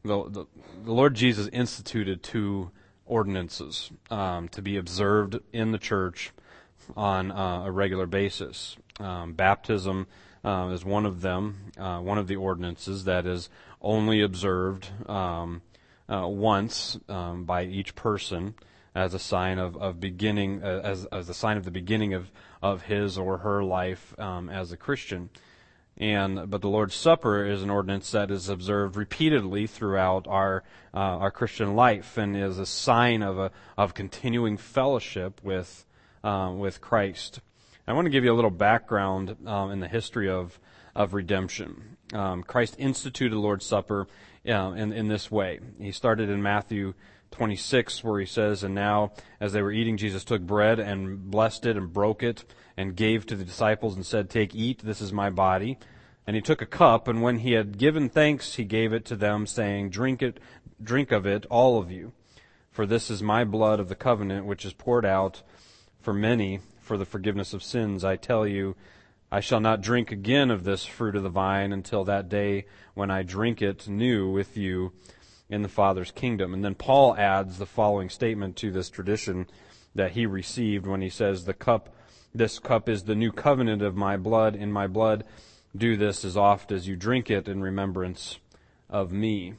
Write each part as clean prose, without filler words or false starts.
the Lord Jesus instituted two ordinances to be observed in the church on a regular basis. Baptism is one of them, one of the ordinances that is only observed once by each person as a sign of beginning, as a sign of the beginning of his or her life as a Christian. But the Lord's Supper is an ordinance that is observed repeatedly throughout our Christian life, and is a sign of continuing fellowship with Christ. I want to give you a little background in the history of redemption. Christ instituted the Lord's Supper in this way. He started in Matthew 26, where he says, "And now, as they were eating, Jesus took bread and blessed it and broke it and gave to the disciples and said, 'Take, eat, this is my body.' And he took a cup, and when he had given thanks, he gave it to them, saying, 'Drink of it, all of you. For this is my blood of the covenant, which is poured out for many for the forgiveness of sins. I tell you, I shall not drink again of this fruit of the vine until that day when I drink it new with you in the Father's kingdom.'" And then Paul adds the following statement to this tradition that he received when he says, "This cup is the new covenant of my blood. In my blood, do this as oft as you drink it in remembrance of me."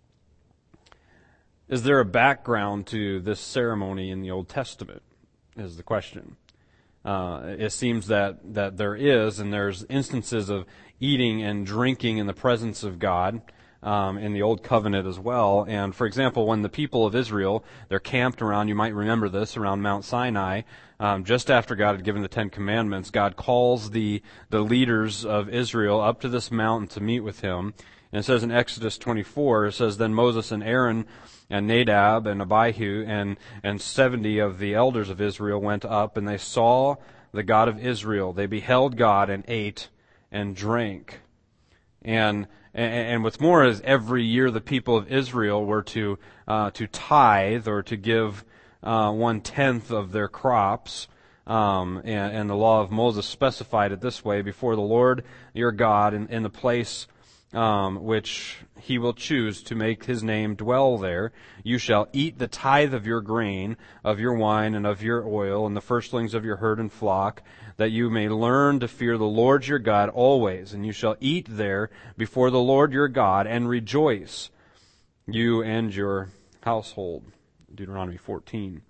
Is there a background to this ceremony in the Old Testament, is the question. It seems that there is, and there's instances of eating and drinking in the presence of God in the Old Covenant as well. And for example, when the people of Israel, they're camped around, you might remember this, around Mount Sinai, just after God had given the Ten Commandments, God calls the leaders of Israel up to this mountain to meet with him. And it says in Exodus 24, it says, "Then Moses and Aaron and Nadab and Abihu and 70 of the elders of Israel went up, and they saw the God of Israel. They beheld God and ate and drank." And what's more is every year the people of Israel were to tithe, or to give 1/10 of their crops. And the law of Moses specified it this way: "Before the Lord your God in the place which he will choose to make his name dwell there, you shall eat the tithe of your grain, of your wine, and of your oil, and the firstlings of your herd and flock, that you may learn to fear the Lord your God always. And you shall eat there before the Lord your God, and rejoice, you and your household." Deuteronomy 14.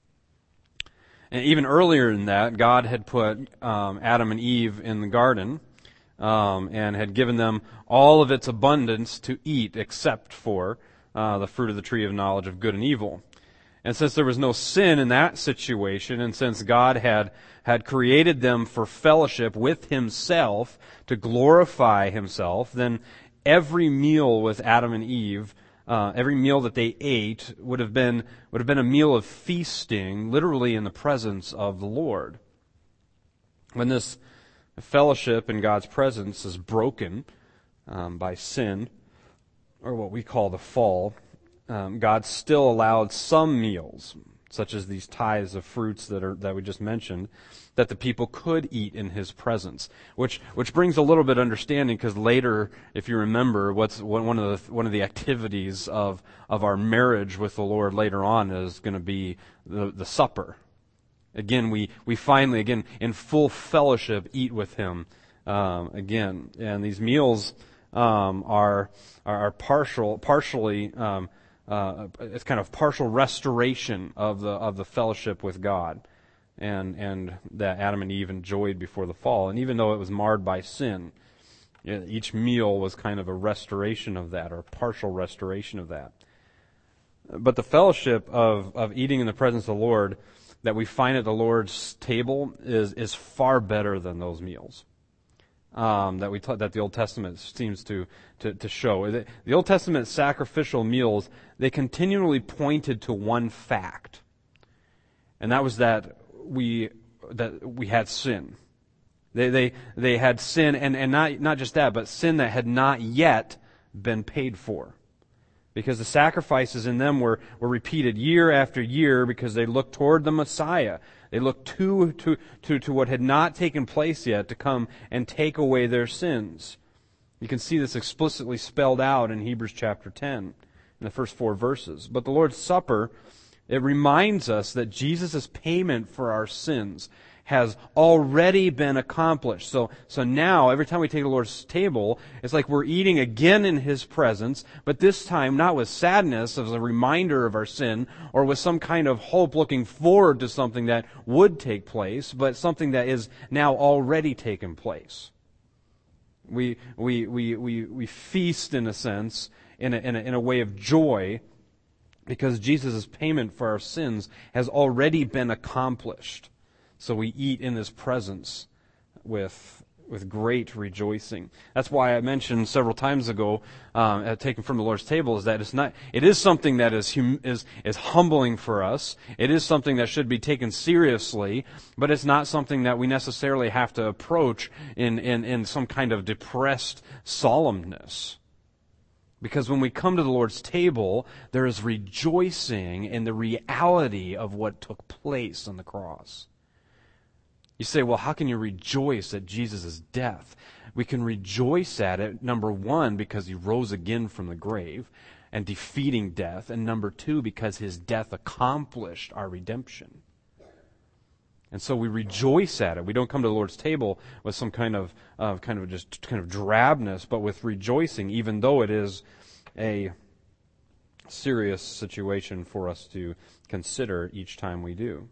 And even earlier than that, God had put Adam and Eve in the garden, and had given them all of its abundance to eat, except for the fruit of the tree of knowledge of good and evil. And since there was no sin in that situation, and since God had created them for fellowship with himself, to glorify himself, then every meal with Adam and Eve, every meal that they ate would have been a meal of feasting, literally in the presence of the Lord. When this fellowship in God's presence is broken by sin, or what we call the fall, God still allowed some meals, such as these tithes of fruits that we just mentioned, that the people could eat in his presence. Which brings a little bit of understanding, because later, if you remember, one of the activities of our marriage with the Lord later on is going to be the supper. Again, we finally, again, in full fellowship, eat with him again. And these meals are partially it's kind of partial restoration of the fellowship with God, and that Adam and Eve enjoyed before the fall. And even though it was marred by sin, each meal was kind of a restoration of that, or a partial restoration of that. But the fellowship of eating in the presence of the Lord that we find at the Lord's table is far better than those meals that the Old Testament seems to show. The Old Testament sacrificial meals, they continually pointed to one fact, and that was that we had sin. They had sin, and not just that, but sin that had not yet been paid for. Because the sacrifices in them were repeated year after year, because they looked toward the Messiah. They looked to what had not taken place yet to come and take away their sins. You can see this explicitly spelled out in Hebrews chapter 10, in the first 4 verses. But the Lord's Supper, it reminds us that Jesus' payment for our sins has already been accomplished. So now, every time we take the Lord's table, it's like we're eating again in His presence, but this time not with sadness as a reminder of our sin, or with some kind of hope looking forward to something that would take place, but something that is now already taken place. We feast, in a sense, in a way of joy, because Jesus' payment for our sins has already been accomplished. So we eat in His presence with great rejoicing. That's why I mentioned several times ago, taken from the Lord's table, is that it is something that is humbling for us. It is something that should be taken seriously, but it's not something that we necessarily have to approach in some kind of depressed solemnness. Because when we come to the Lord's table, there is rejoicing in the reality of what took place on the cross. You say, well, how can you rejoice at Jesus' death? We can rejoice at it, number one, because He rose again from the grave and defeating death, and number two, because His death accomplished our redemption. And so we rejoice at it. We don't come to the Lord's table with some kind of drabness, but with rejoicing, even though it is a serious situation for us to consider each time we do.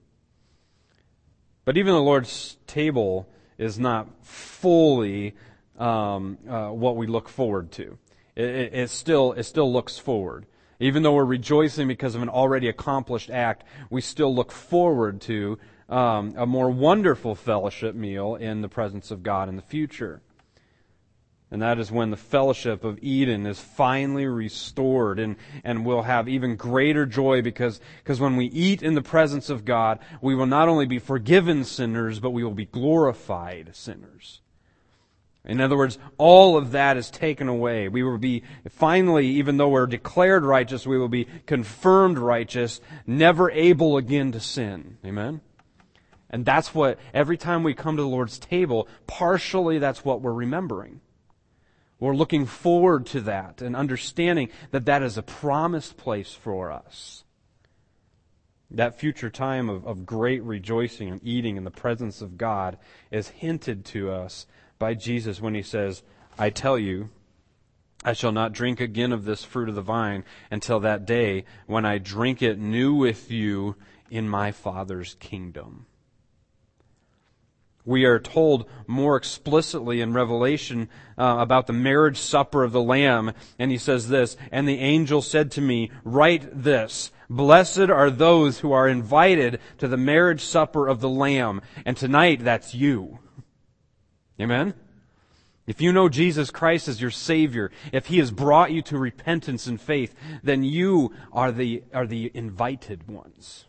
But even the Lord's table is not fully what we look forward to. It still looks forward. Even though we're rejoicing because of an already accomplished act, we still look forward to a more wonderful fellowship meal in the presence of God in the future. And that is when the fellowship of Eden is finally restored, and we'll have even greater joy because when we eat in the presence of God, we will not only be forgiven sinners, but we will be glorified sinners. In other words, all of that is taken away. We will be finally, even though we're declared righteous, we will be confirmed righteous, never able again to sin. Amen? And that's what, every time we come to the Lord's table, partially that's what we're remembering. We're looking forward to that and understanding that that is a promised place for us. That future time of great rejoicing and eating in the presence of God is hinted to us by Jesus when He says, I tell you, I shall not drink again of this fruit of the vine until that day when I drink it new with you in my Father's kingdom. We are told more explicitly in Revelation about the marriage supper of the Lamb. And He says this, and the angel said to me, write this, blessed are those who are invited to the marriage supper of the Lamb. And tonight, that's you. Amen? If you know Jesus Christ as your Savior, if He has brought you to repentance and faith, then you are the invited ones.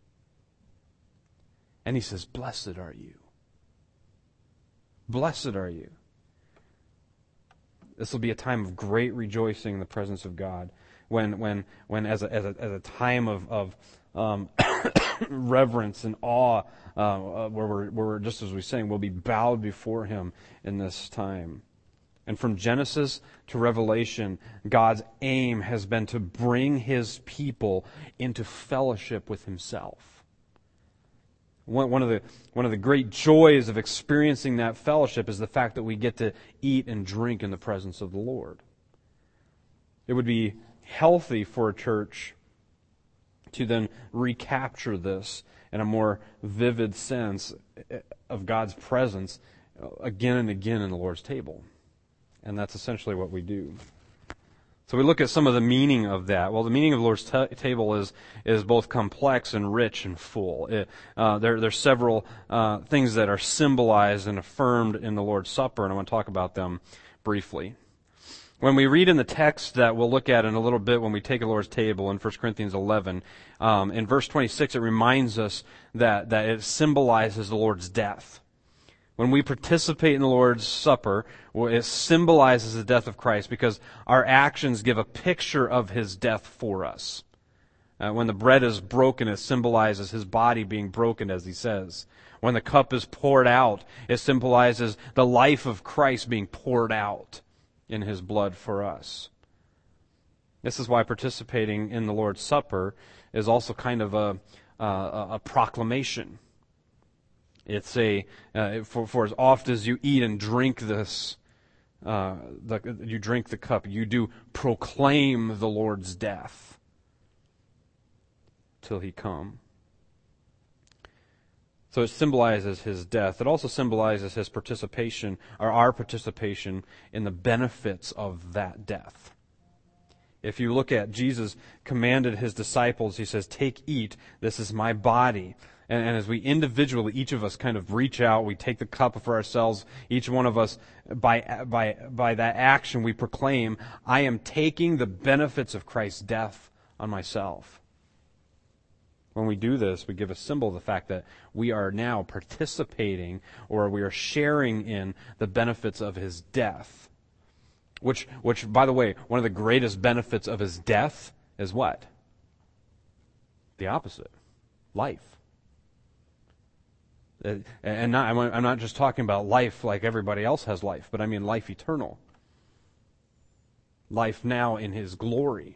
And He says, blessed are you. Blessed are you. This will be a time of great rejoicing in the presence of God, when as a time of reverence and awe, where we're just as we sang, we'll be bowed before Him in this time. And from Genesis to Revelation, God's aim has been to bring His people into fellowship with Himself. One of the great joys of experiencing that fellowship is the fact that we get to eat and drink in the presence of the Lord. It would be healthy for a church to then recapture this in a more vivid sense of God's presence again and again in the Lord's table. And that's essentially what we do. So we look at some of the meaning of that. Well, the meaning of the Lord's table is both complex and rich and full. There's several things that are symbolized and affirmed in the Lord's Supper, and I want to talk about them briefly. When we read in the text that we'll look at in a little bit when we take the Lord's table in 1 Corinthians 11, in verse 26 it reminds us that it symbolizes the Lord's death. When we participate in the Lord's Supper, it symbolizes the death of Christ because our actions give a picture of His death for us. When the bread is broken, it symbolizes His body being broken, as He says. When the cup is poured out, it symbolizes the life of Christ being poured out. in his blood for us. This is why participating in the Lord's Supper is also kind of a proclamation. It's for as oft as you eat and drink this, you drink the cup, you do proclaim the Lord's death till he come. So it symbolizes his death. It also symbolizes his participation, or our participation in the benefits of that death. If you look at Jesus commanded his disciples, he says, "Take, eat, this is my body." And as we individually, each of us kind of reach out, we take the cup for ourselves, each one of us, by that action, we proclaim, I am taking the benefits of Christ's death on myself. When we do this, we give a symbol of the fact that we are now participating, or we are sharing in the benefits of his death. Which, by the way, one of the greatest benefits of his death is what? The opposite. Life. And I'm not just talking about life like everybody else has life, but I mean life eternal. Life now in his glory.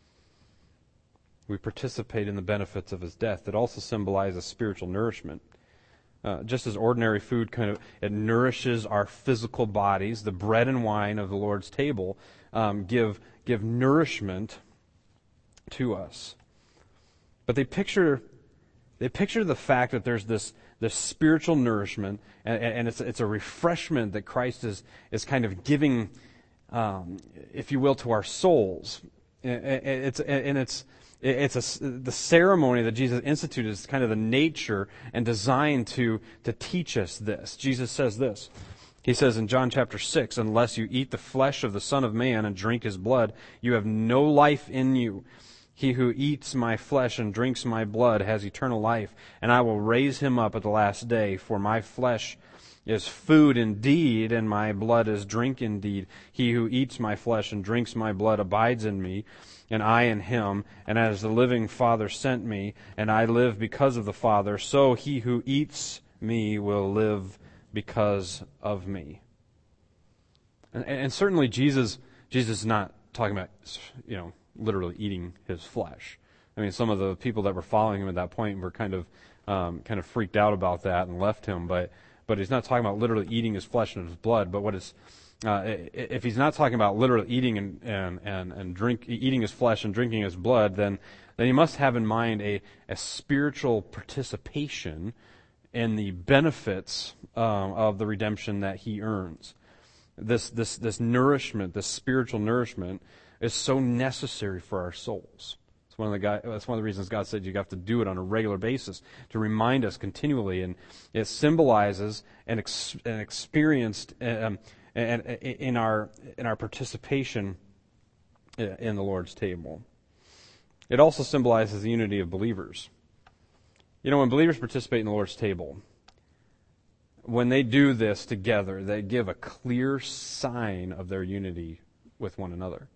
We participate in the benefits of his death. It also symbolizes spiritual nourishment. Just as ordinary food it nourishes our physical bodies, the bread and wine of the Lord's table give nourishment to us. But they picture the fact that there's this spiritual nourishment, and it's a refreshment that Christ is kind of giving, if you will, to our souls. The ceremony that Jesus instituted is kind of the nature and designed to teach us this. Jesus says this. He says in John chapter 6, "Unless you eat the flesh of the Son of Man and drink his blood, you have no life in you. He who eats my flesh and drinks my blood has eternal life, and I will raise him up at the last day. For my flesh is food indeed, and my blood is drink indeed. He who eats my flesh and drinks my blood abides in me, and I in him. And as the living Father sent me, and I live because of the Father, so he who eats me will live because of me." And certainly Jesus is not talking about, literally eating his flesh. I mean, some of the people that were following him at that point were kind of freaked out about that and left him. But he's not talking about literally eating his flesh and his blood. But if he's not talking about literally eating eating his flesh and drinking his blood, then he must have in mind a spiritual participation in the benefits of the redemption that he earns. This nourishment, this spiritual nourishment, is so necessary for our souls. That's one of the reasons God said you have to do it on a regular basis, to remind us continually, and it symbolizes an experienced in our participation in the Lord's table. It also symbolizes the unity of believers. When believers participate in the Lord's table, when they do this together, they give a clear sign of their unity with one another.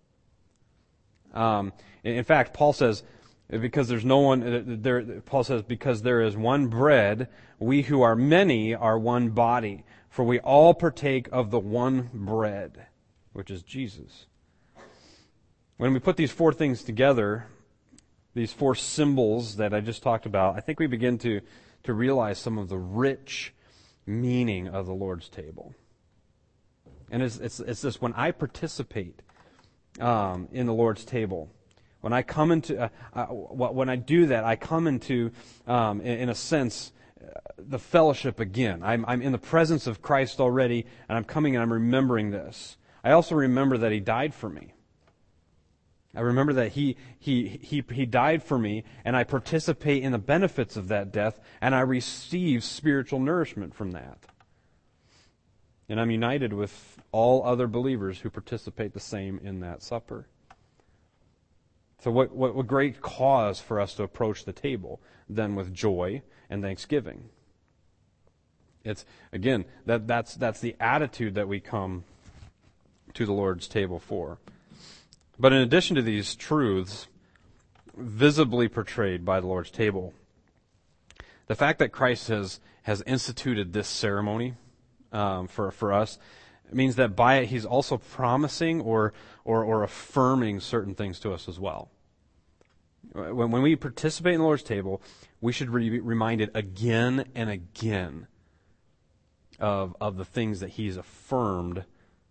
In fact, Paul says, because there's no one there. Paul says, because there is one bread, we who are many are one body, for we all partake of the one bread, which is Jesus. When we put these four things together, these four symbols that I just talked about, I think we begin to realize some of the rich meaning of the Lord's table. And it's this: when I participate in the Lord's table, when I come into, when I do that, I come into, in a sense, the fellowship again. I'm in the presence of Christ already, and I'm coming and I'm remembering this. I also remember that He died for me. I remember that He died for me, and I participate in the benefits of that death, and I receive spiritual nourishment from that. And I'm united with all other believers who participate the same in that supper. So what great cause for us to approach the table then with joy and thanksgiving. It's, again, that's the attitude that we come to the Lord's table for. But in addition to these truths visibly portrayed by the Lord's table, the fact that Christ has instituted this ceremony for us It means that by it he's also promising or affirming certain things to us as well. When we participate in the Lord's table, we should be reminded again and again of the things that he's affirmed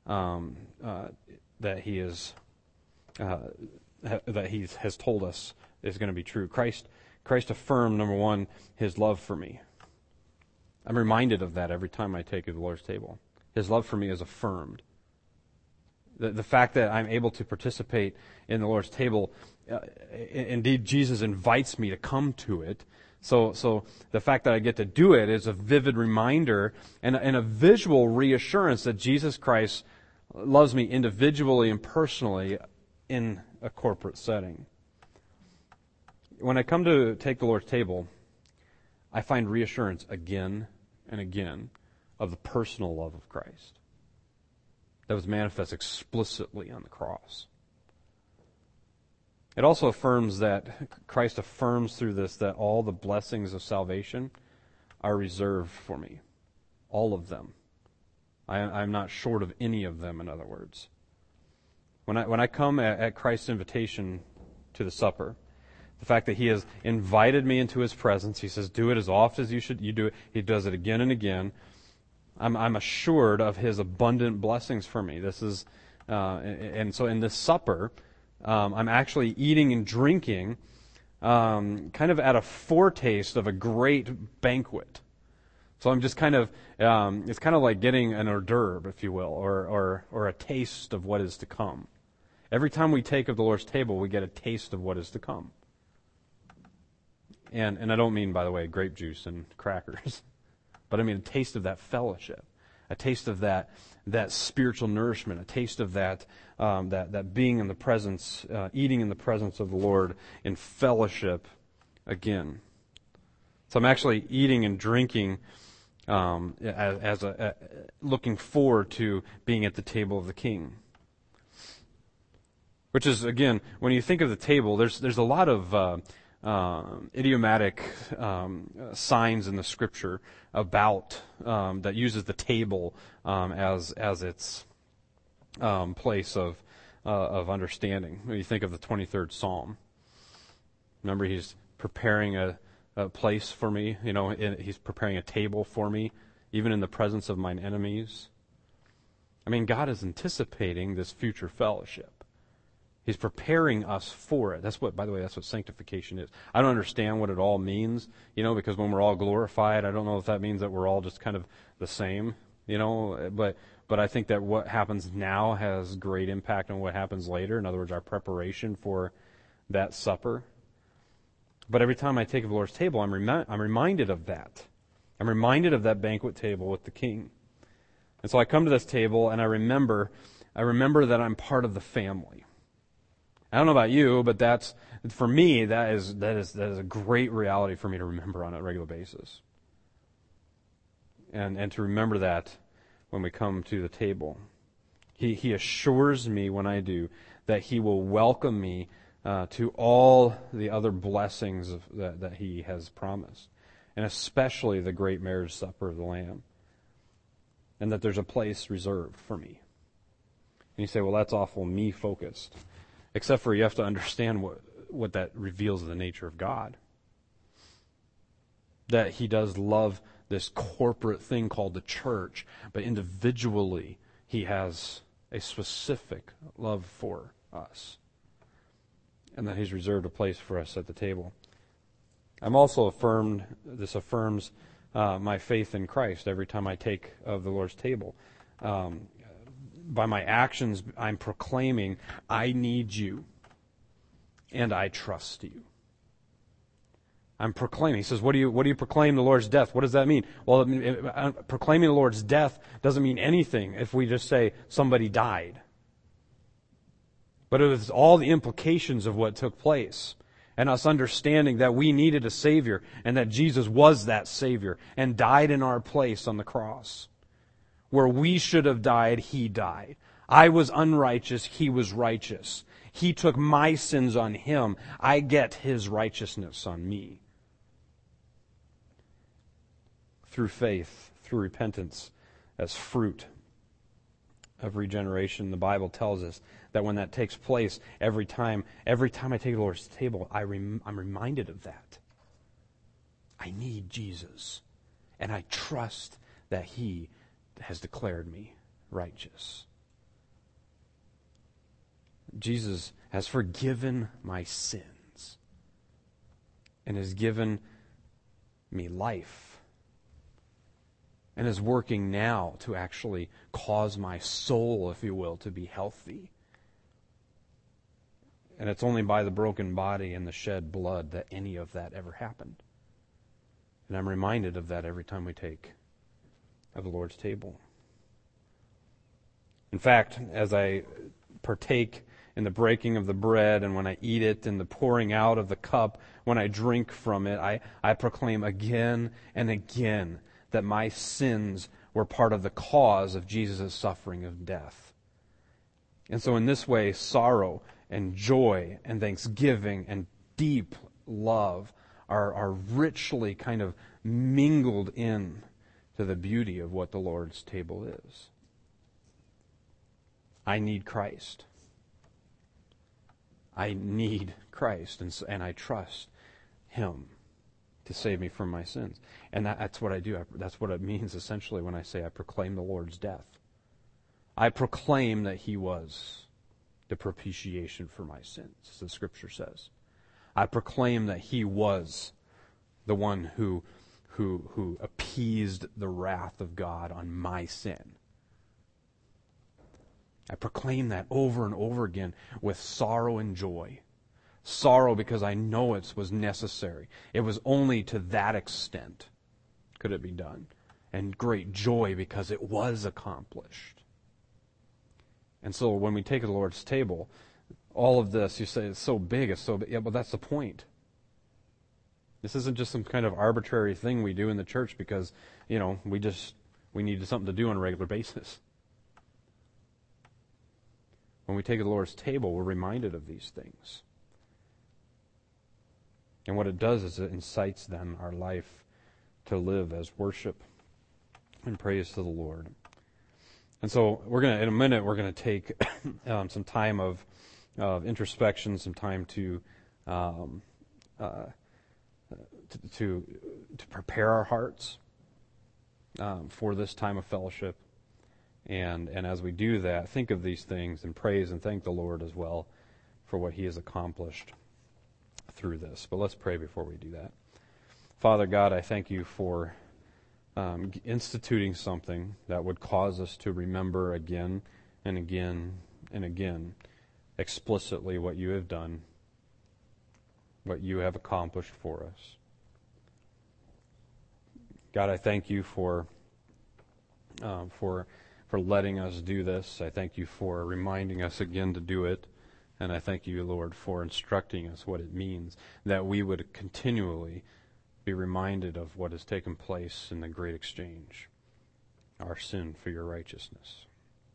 that he is that he has told us is going to be true. Christ affirmed, number one, his love for me. I'm reminded of that every time I take of the Lord's table. His love for me is affirmed. The fact that I'm able to participate in the Lord's table, indeed Jesus invites me to come to it. So the fact that I get to do it is a vivid reminder and a visual reassurance that Jesus Christ loves me individually and personally in a corporate setting. When I come to take the Lord's table, I find reassurance again and again of the personal love of Christ that was manifest explicitly on the cross. It also affirms that Christ affirms through this that all the blessings of salvation are reserved for me. All of them. I'm not short of any of them, in other words. When I come at Christ's invitation to the supper, the fact that he has invited me into his presence, he says, do it as often as you do it. He does it again and again. I'm assured of his abundant blessings for me. This is, and so in this supper, I'm actually eating and drinking, kind of at a foretaste of a great banquet. So I'm just kind of, it's kind of like getting an hors d'oeuvre, if you will, or a taste of what is to come. Every time we take of the Lord's table, we get a taste of what is to come. And I don't mean, by the way, grape juice and crackers, but I mean a taste of that fellowship, a taste of that spiritual nourishment, a taste of that being in the presence, eating in the presence of the Lord in fellowship again. So I'm actually eating and drinking as looking forward to being at the table of the King. Which is, again, when you think of the table, there's a lot of idiomatic signs in the Scripture about that uses the table as its place of understanding. When you think of the 23rd Psalm, remember he's preparing a place for me. He's preparing a table for me, even in the presence of mine enemies. I mean, God is anticipating this future fellowship. He's preparing us for it. By the way, that's what sanctification is. I don't understand what it all means, because when we're all glorified, I don't know if that means that we're all just kind of the same, but I think that what happens now has great impact on what happens later. In other words, our preparation for that supper. But every time I take of the Lord's table, I'm reminded of that. I'm reminded of that banquet table with the King. And so I come to this table and I remember that I'm part of the family. I don't know about you, but for me, that is a great reality for me to remember on a regular basis. And to remember that when we come to the table. He assures me when I do that he will welcome me to all the other blessings that he has promised, and especially the great marriage supper of the Lamb, and that there's a place reserved for me. And you say, well, that's awful me-focused. Except for you have to understand what that reveals of the nature of God. That he does love this corporate thing called the church, but individually he has a specific love for us. And that he's reserved a place for us at the table. I'm also this affirms my faith in Christ every time I take of the Lord's table. By my actions, I'm proclaiming, I need you, and I trust you. I'm proclaiming. He says, what do you proclaim the Lord's death? What does that mean? Well, proclaiming the Lord's death doesn't mean anything if we just say somebody died. But it was all the implications of what took place, and us understanding that we needed a Savior, and that Jesus was that Savior, and died in our place on the cross. Where we should have died, he died. I was unrighteous, he was righteous. He took my sins on him. I get his righteousness on me. Through faith, through repentance, as fruit of regeneration, the Bible tells us that when that takes place, every time I take the Lord's table, I'm reminded of that. I need Jesus, and I trust that He has declared me righteous. Jesus has forgiven my sins and has given me life and is working now to actually cause my soul, if you will, to be healthy. And it's only by the broken body and the shed blood that any of that ever happened. And I'm reminded of that every time we take of the Lord's table. In fact, as I partake in the breaking of the bread and when I eat it and the pouring out of the cup, when I drink from it, I proclaim again and again that my sins were part of the cause of Jesus' suffering of death. And so in this way, sorrow and joy and thanksgiving and deep love are richly kind of mingled in to the beauty of what the Lord's table is. I need Christ. I need Christ, and I trust Him to save me from my sins. And that's what I do. That's what it means essentially when I say I proclaim the Lord's death. I proclaim that He was the propitiation for my sins, as the Scripture says. I proclaim that He was the one who appeased the wrath of God on my sin. I proclaim that over and over again with sorrow and joy. Sorrow because I know it was necessary. It was only to that extent could it be done. And great joy because it was accomplished. And so when we take the Lord's table, all of this, you say it's so big, yeah, but that's the point. This isn't just some kind of arbitrary thing we do in the church because, we needed something to do on a regular basis. When we take the Lord's table, we're reminded of these things. And what it does is it incites then our life to live as worship and praise to the Lord. And so in a minute, we're going to take some time of introspection, some time to prepare our hearts for this time of fellowship. And as we do that, think of these things and praise and thank the Lord as well for what He has accomplished through this. But let's pray before we do that. Father God, I thank You for instituting something that would cause us to remember again and again and again explicitly what You have done, what You have accomplished for us. God, I thank You for letting us do this. I thank You for reminding us again to do it. And I thank You, Lord, for instructing us what it means, that we would continually be reminded of what has taken place in the great exchange, our sin for Your righteousness.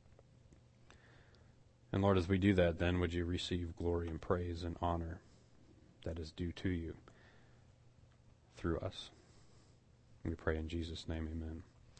And Lord, as we do that, then would You receive glory and praise and honor that is due to You through us. We pray in Jesus' name, amen.